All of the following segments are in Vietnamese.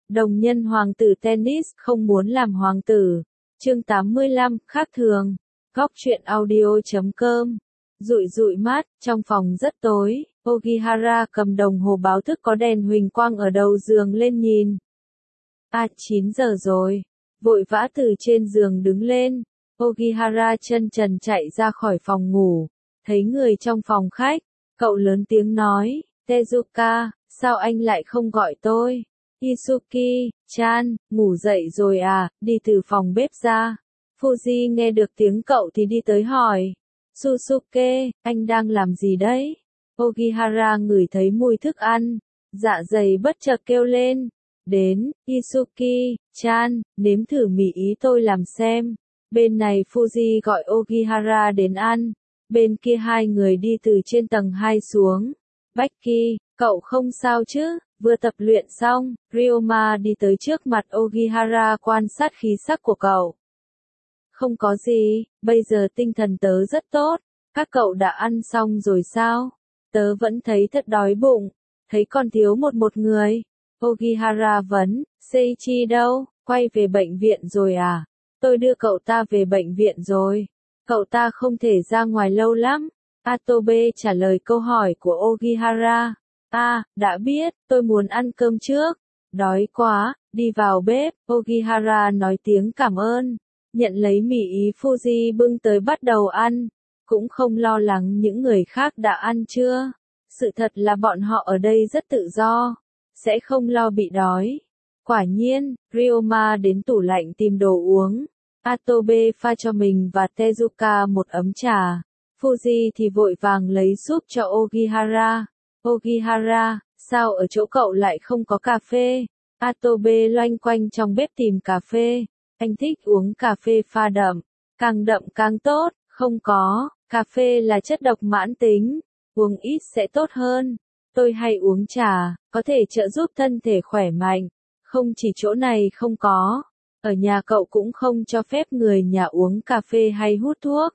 Đồng nhân hoàng tử tennis không muốn làm hoàng tử. Chương 85, khác thường. Góc truyện audio.com. Dụi dụi mắt, trong phòng rất tối, Ogihara cầm đồng hồ báo thức có đèn huỳnh quang ở đầu giường lên nhìn. 9 giờ rồi. Vội vã từ trên giường đứng lên. Ogihara chân trần chạy ra khỏi phòng ngủ. Thấy người trong phòng khách, cậu lớn tiếng nói, Tezuka, sao anh lại không gọi tôi? Isuki-chan, ngủ dậy rồi à, đi từ phòng bếp ra. Fuji nghe được tiếng cậu thì đi tới hỏi. Susuke, anh đang làm gì đấy? Ogihara ngửi thấy mùi thức ăn. Dạ dày bất chợt kêu lên. Đến, Isuki-chan, nếm thử mì ý tôi làm xem. Bên này Fuji gọi Ogihara đến ăn. Bên kia hai người đi từ trên tầng 2 xuống. Becky, cậu không sao chứ? Vừa tập luyện xong, Ryoma đi tới trước mặt Ogihara quan sát khí sắc của cậu. Không có gì, bây giờ tinh thần tớ rất tốt. Các cậu đã ăn xong rồi sao? Tớ vẫn thấy thật đói bụng. Thấy còn thiếu một người. Ogihara vấn, Seiichi đâu? Quay về bệnh viện rồi à? Tôi đưa cậu ta về bệnh viện rồi. Cậu ta không thể ra ngoài lâu lắm. Atobe trả lời câu hỏi của Ogihara. Đã biết, tôi muốn ăn cơm trước. Đói quá, đi vào bếp. Ogihara nói tiếng cảm ơn. Nhận lấy mì ý Fuji bưng tới bắt đầu ăn. Cũng không lo lắng những người khác đã ăn chưa. Sự thật là bọn họ ở đây rất tự do. Sẽ không lo bị đói. Quả nhiên, Ryoma đến tủ lạnh tìm đồ uống. Atobe pha cho mình và Tezuka một ấm trà. Fuji thì vội vàng lấy súp cho Ogihara. Ogihara, sao ở chỗ cậu lại không có cà phê? Atobe loanh quanh trong bếp tìm cà phê. Anh thích uống cà phê pha đậm càng tốt, không có, cà phê là chất độc mãn tính, uống ít sẽ tốt hơn. Tôi hay uống trà, có thể trợ giúp thân thể khỏe mạnh. Không chỉ chỗ này không có, ở nhà cậu cũng không cho phép người nhà uống cà phê hay hút thuốc.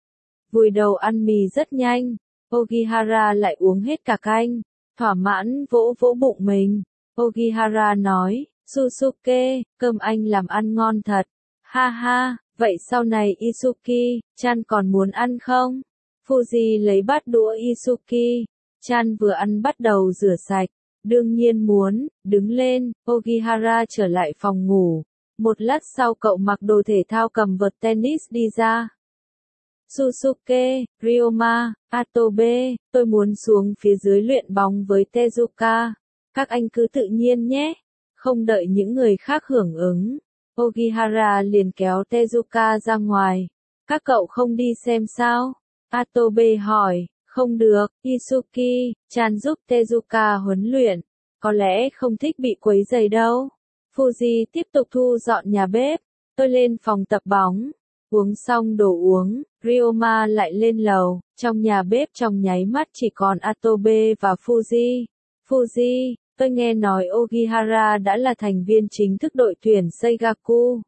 Vùi đầu ăn mì rất nhanh, Ogihara lại uống hết cả canh, thỏa mãn vỗ vỗ bụng mình. Ogihara nói, Susuke, cơm anh làm ăn ngon thật. Ha ha, vậy sau này Isuki-chan còn muốn ăn không? Fuji lấy bát đũa Isuki-chan vừa ăn bắt đầu rửa sạch. Đương nhiên muốn, đứng lên, Ogihara trở lại phòng ngủ. Một lát sau cậu mặc đồ thể thao cầm vợt tennis đi ra. Susuke, Ryoma, Atobe, tôi muốn xuống phía dưới luyện bóng với Tezuka. Các anh cứ tự nhiên nhé. Không đợi những người khác hưởng ứng. Ogihara liền kéo Tezuka ra ngoài. Các cậu không đi xem sao? Atobe hỏi. Không được, Isuki-chan giúp Tezuka huấn luyện. Có lẽ không thích bị quấy rầy đâu. Fuji tiếp tục thu dọn nhà bếp. Tôi lên phòng tập bóng. Uống xong đồ uống, Ryoma lại lên lầu. Trong nhà bếp trong nháy mắt chỉ còn Atobe và Fuji. Fuji, tôi nghe nói Ogihara đã là thành viên chính thức đội tuyển Seigaku.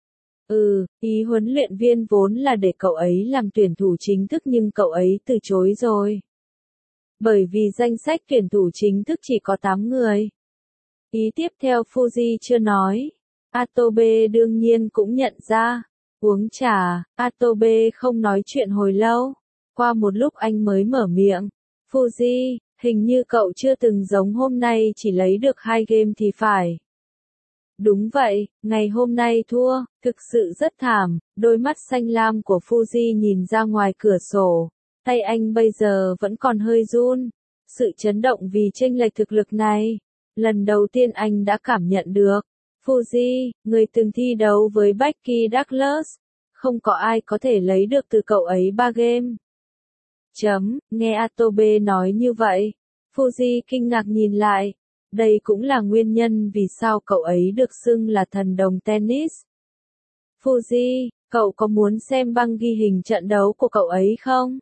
Ý huấn luyện viên vốn là để cậu ấy làm tuyển thủ chính thức nhưng cậu ấy từ chối rồi. Bởi vì danh sách tuyển thủ chính thức chỉ có 8 người. Ý tiếp theo Fuji chưa nói. Atobe đương nhiên cũng nhận ra. Uống trà, Atobe không nói chuyện hồi lâu. Qua một lúc anh mới mở miệng. Fuji, hình như cậu chưa từng giống hôm nay chỉ lấy được 2 game thì phải. Đúng vậy, ngày hôm nay thua, thực sự rất thảm. Đôi mắt xanh lam của Fuji nhìn ra ngoài cửa sổ. Tay anh bây giờ vẫn còn hơi run. Sự chấn động vì chênh lệch thực lực này. Lần đầu tiên anh đã cảm nhận được. Fuji, người từng thi đấu với Becky Douglas. Không có ai có thể lấy được từ cậu ấy 3 game. Nghe Atobe nói như vậy. Fuji kinh ngạc nhìn lại. Đây cũng là nguyên nhân vì sao cậu ấy được xưng là thần đồng tennis. Fuji, cậu có muốn xem băng ghi hình trận đấu của cậu ấy không?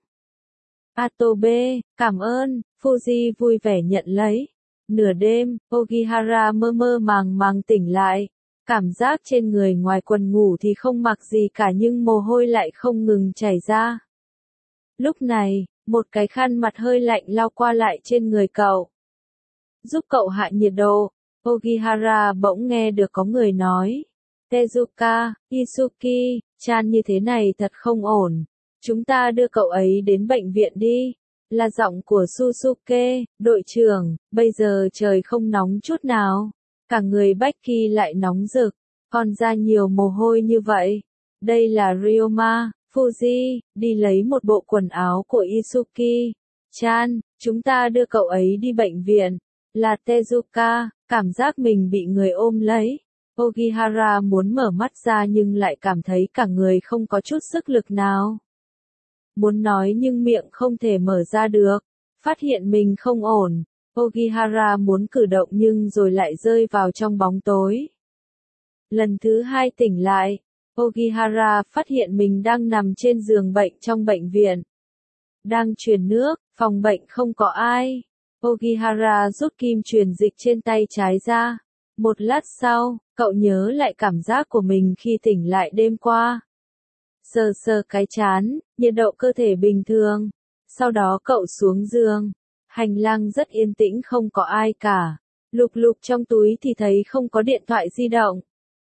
Atobe, cảm ơn, Fuji vui vẻ nhận lấy. Nửa đêm, Ogihara mơ mơ màng tỉnh lại. Cảm giác trên người ngoài quần ngủ thì không mặc gì cả nhưng mồ hôi lại không ngừng chảy ra. Lúc này, một cái khăn mặt hơi lạnh lao qua lại trên người cậu. Giúp cậu hạ nhiệt độ. Ogihara bỗng nghe được có người nói. Tezuka, Isuki, chan như thế này thật không ổn. Chúng ta đưa cậu ấy đến bệnh viện đi. Là giọng của Susuke, đội trưởng, bây giờ trời không nóng chút nào. Cả người Becky lại nóng rực, còn ra nhiều mồ hôi như vậy. Đây là Ryoma, Fuji, đi lấy một bộ quần áo của Isuki. Chan, chúng ta đưa cậu ấy đi bệnh viện. Là Tezuka, cảm giác mình bị người ôm lấy. Ogihara muốn mở mắt ra nhưng lại cảm thấy cả người không có chút sức lực nào. Muốn nói nhưng miệng không thể mở ra được. Phát hiện mình không ổn. Ogihara muốn cử động nhưng rồi lại rơi vào trong bóng tối. Lần thứ hai tỉnh lại, Ogihara phát hiện mình đang nằm trên giường bệnh trong bệnh viện. Đang truyền nước, phòng bệnh không có ai. Ogihara rút kim truyền dịch trên tay trái ra. Một lát sau, cậu nhớ lại cảm giác của mình khi tỉnh lại đêm qua. Sờ sờ cái trán, nhiệt độ cơ thể bình thường. Sau đó cậu xuống giường. Hành lang rất yên tĩnh không có ai cả. Lục lục trong túi thì thấy không có điện thoại di động.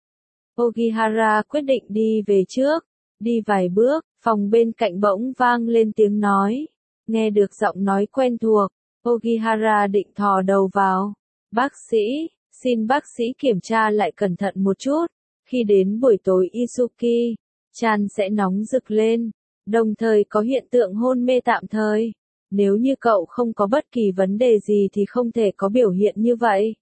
Ogihara quyết định đi về trước. Đi vài bước, phòng bên cạnh bỗng vang lên tiếng nói. Nghe được giọng nói quen thuộc, Ogihara định thò đầu vào. Bác sĩ, xin bác sĩ kiểm tra lại cẩn thận một chút. Khi đến buổi tối Isuki, chan sẽ nóng rực lên, đồng thời có hiện tượng hôn mê tạm thời. Nếu như cậu không có bất kỳ vấn đề gì thì không thể có biểu hiện như vậy.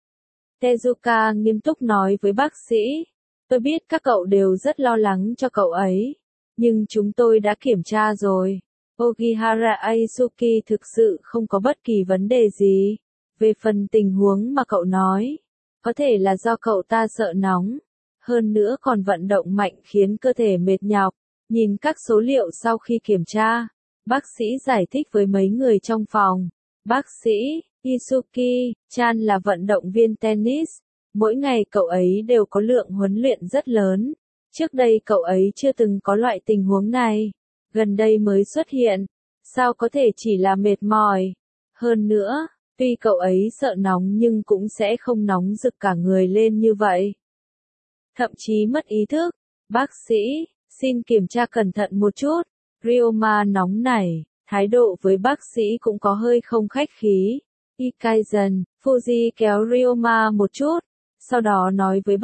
Tezuka nghiêm túc nói với bác sĩ. Tôi biết các cậu đều rất lo lắng cho cậu ấy. Nhưng chúng tôi đã kiểm tra rồi. Ogihara Aisuki thực sự không có bất kỳ vấn đề gì. Về phần tình huống mà cậu nói, có thể là do cậu ta sợ nóng. Hơn nữa còn vận động mạnh khiến cơ thể mệt nhọc. Nhìn các số liệu sau khi kiểm tra, bác sĩ giải thích với mấy người trong phòng. Bác sĩ, Isuki, chan là vận động viên tennis. Mỗi ngày cậu ấy đều có lượng huấn luyện rất lớn. Trước đây cậu ấy chưa từng có loại tình huống này. Gần đây mới xuất hiện. Sao có thể chỉ là mệt mỏi. Hơn nữa, tuy cậu ấy sợ nóng nhưng cũng sẽ không nóng rực cả người lên như vậy. Thậm chí mất ý thức. Bác sĩ, xin kiểm tra cẩn thận một chút. Ryoma nóng nảy, thái độ với bác sĩ cũng có hơi không khách khí. Ikaizen, Fuji kéo Ryoma một chút. Sau đó nói với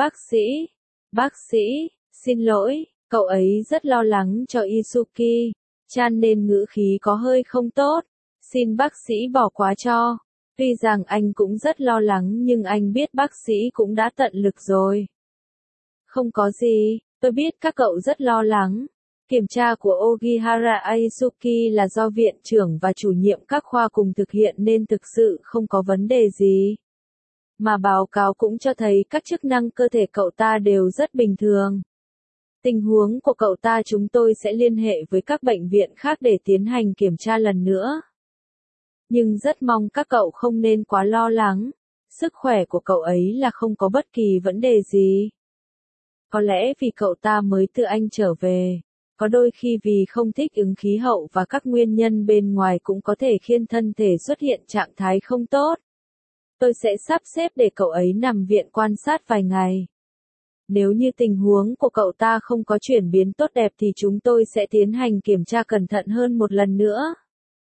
bác sĩ, xin lỗi, cậu ấy rất lo lắng cho Isuki, chan nên ngữ khí có hơi không tốt, xin bác sĩ bỏ qua cho. Tuy rằng anh cũng rất lo lắng nhưng anh biết bác sĩ cũng đã tận lực rồi. Không có gì, tôi biết các cậu rất lo lắng. Kiểm tra của Ogihara Aisuki là do viện trưởng và chủ nhiệm các khoa cùng thực hiện nên thực sự không có vấn đề gì. Mà báo cáo cũng cho thấy các chức năng cơ thể cậu ta đều rất bình thường. Tình huống của cậu ta chúng tôi sẽ liên hệ với các bệnh viện khác để tiến hành kiểm tra lần nữa. Nhưng rất mong các cậu không nên quá lo lắng. Sức khỏe của cậu ấy là không có bất kỳ vấn đề gì. Có lẽ vì cậu ta mới từ Anh trở về. Có đôi khi vì không thích ứng khí hậu và các nguyên nhân bên ngoài cũng có thể khiến thân thể xuất hiện trạng thái không tốt. Tôi sẽ sắp xếp để cậu ấy nằm viện quan sát vài ngày. Nếu như tình huống của cậu ta không có chuyển biến tốt đẹp thì chúng tôi sẽ tiến hành kiểm tra cẩn thận hơn một lần nữa.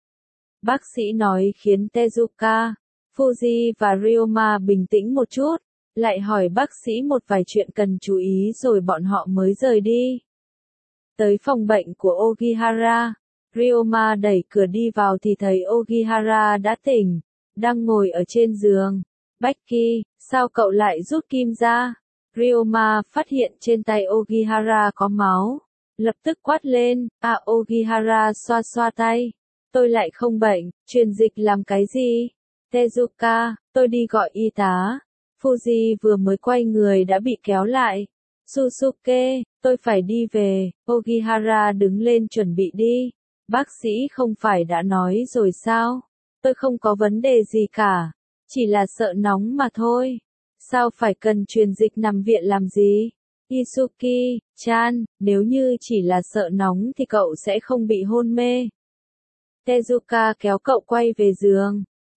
Bác sĩ nói khiến Tezuka, Fuji và Ryoma bình tĩnh một chút, lại hỏi bác sĩ một vài chuyện cần chú ý rồi bọn họ mới rời đi. Tới phòng bệnh của Ogihara, Ryoma đẩy cửa đi vào thì thấy Ogihara đã tỉnh, đang ngồi ở trên giường. Becky, sao cậu lại rút kim ra? Ryoma phát hiện trên tay Ogihara có máu. Lập tức quát lên, Ogihara xoa xoa tay. Tôi lại không bệnh, truyền dịch làm cái gì? Tezuka, tôi đi gọi y tá. Fuji vừa mới quay người đã bị kéo lại. Susuke, tôi phải đi về. Ogihara đứng lên chuẩn bị đi. Bác sĩ không phải đã nói rồi sao? Tôi không có vấn đề gì cả. Chỉ là sợ nóng mà thôi. Sao phải cần truyền dịch nằm viện làm gì? Isuki, chan, nếu như chỉ là sợ nóng thì cậu sẽ không bị hôn mê. Tezuka kéo cậu quay về giường.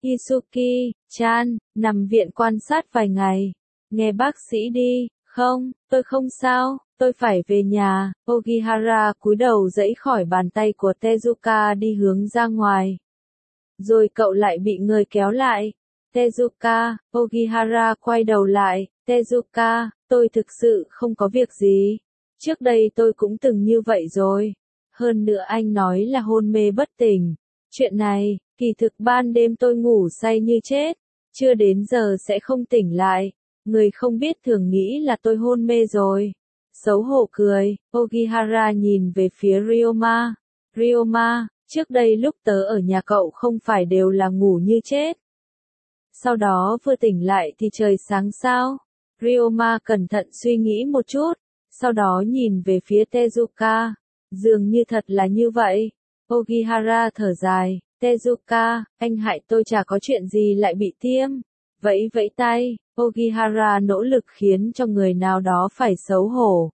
Isuki-chan, nằm viện quan sát vài ngày. Nghe bác sĩ đi, không, tôi không sao, tôi phải về nhà. Ogihara cúi đầu giãy khỏi bàn tay của Tezuka đi hướng ra ngoài. Rồi cậu lại bị người kéo lại. Tezuka, Ogihara quay đầu lại. Tezuka, tôi thực sự không có việc gì. Trước đây tôi cũng từng như vậy rồi. Hơn nữa anh nói là hôn mê bất tỉnh. Chuyện này, kỳ thực ban đêm tôi ngủ say như chết. Chưa đến giờ sẽ không tỉnh lại. Người không biết thường nghĩ là tôi hôn mê rồi. Xấu hổ cười, Ogihara nhìn về phía Ryoma. Ryoma, trước đây lúc tớ ở nhà cậu không phải đều là ngủ như chết. Sau đó vừa tỉnh lại thì trời sáng sao? Ryoma cẩn thận suy nghĩ một chút, sau đó nhìn về phía Tezuka. Dường như thật là như vậy. Ogihara thở dài, Tezuka, anh hại tôi chả có chuyện gì lại bị tiêm. Vẫy vẫy tay, Ogihara nỗ lực khiến cho người nào đó phải xấu hổ.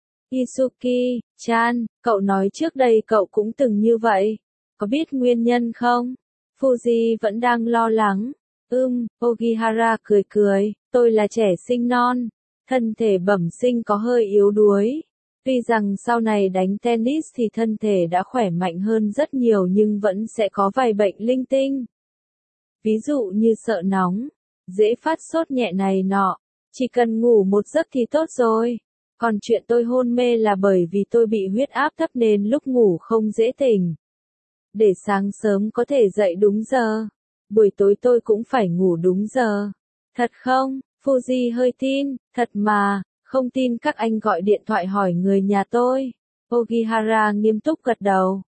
Isuki-chan, cậu nói trước đây cậu cũng từng như vậy. Có biết nguyên nhân không? Fuji vẫn đang lo lắng. Ogihara cười cười, tôi là trẻ sinh non. Thân thể bẩm sinh có hơi yếu đuối. Tuy rằng sau này đánh tennis thì thân thể đã khỏe mạnh hơn rất nhiều nhưng vẫn sẽ có vài bệnh linh tinh. Ví dụ như sợ nóng, dễ phát sốt nhẹ này nọ. Chỉ cần ngủ một giấc thì tốt rồi. Còn chuyện tôi hôn mê là bởi vì tôi bị huyết áp thấp nên lúc ngủ không dễ tỉnh. Để sáng sớm có thể dậy đúng giờ. Buổi tối tôi cũng phải ngủ đúng giờ. Thật không? Fuji hơi tin, thật mà, không tin các anh gọi điện thoại hỏi người nhà tôi. Ogihara nghiêm túc gật đầu.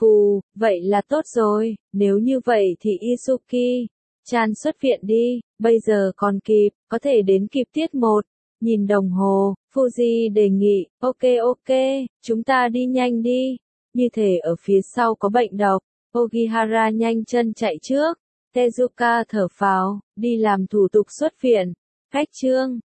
Vậy là tốt rồi, nếu như vậy thì Isuki-chan xuất viện đi, bây giờ còn kịp, có thể đến kịp tiết 1. Nhìn đồng hồ, Fuji đề nghị, ok, chúng ta đi nhanh đi. Như thể ở phía sau có bệnh độc. Ogihara nhanh chân chạy trước. Tezuka thở phào, đi làm thủ tục xuất viện. Cách chương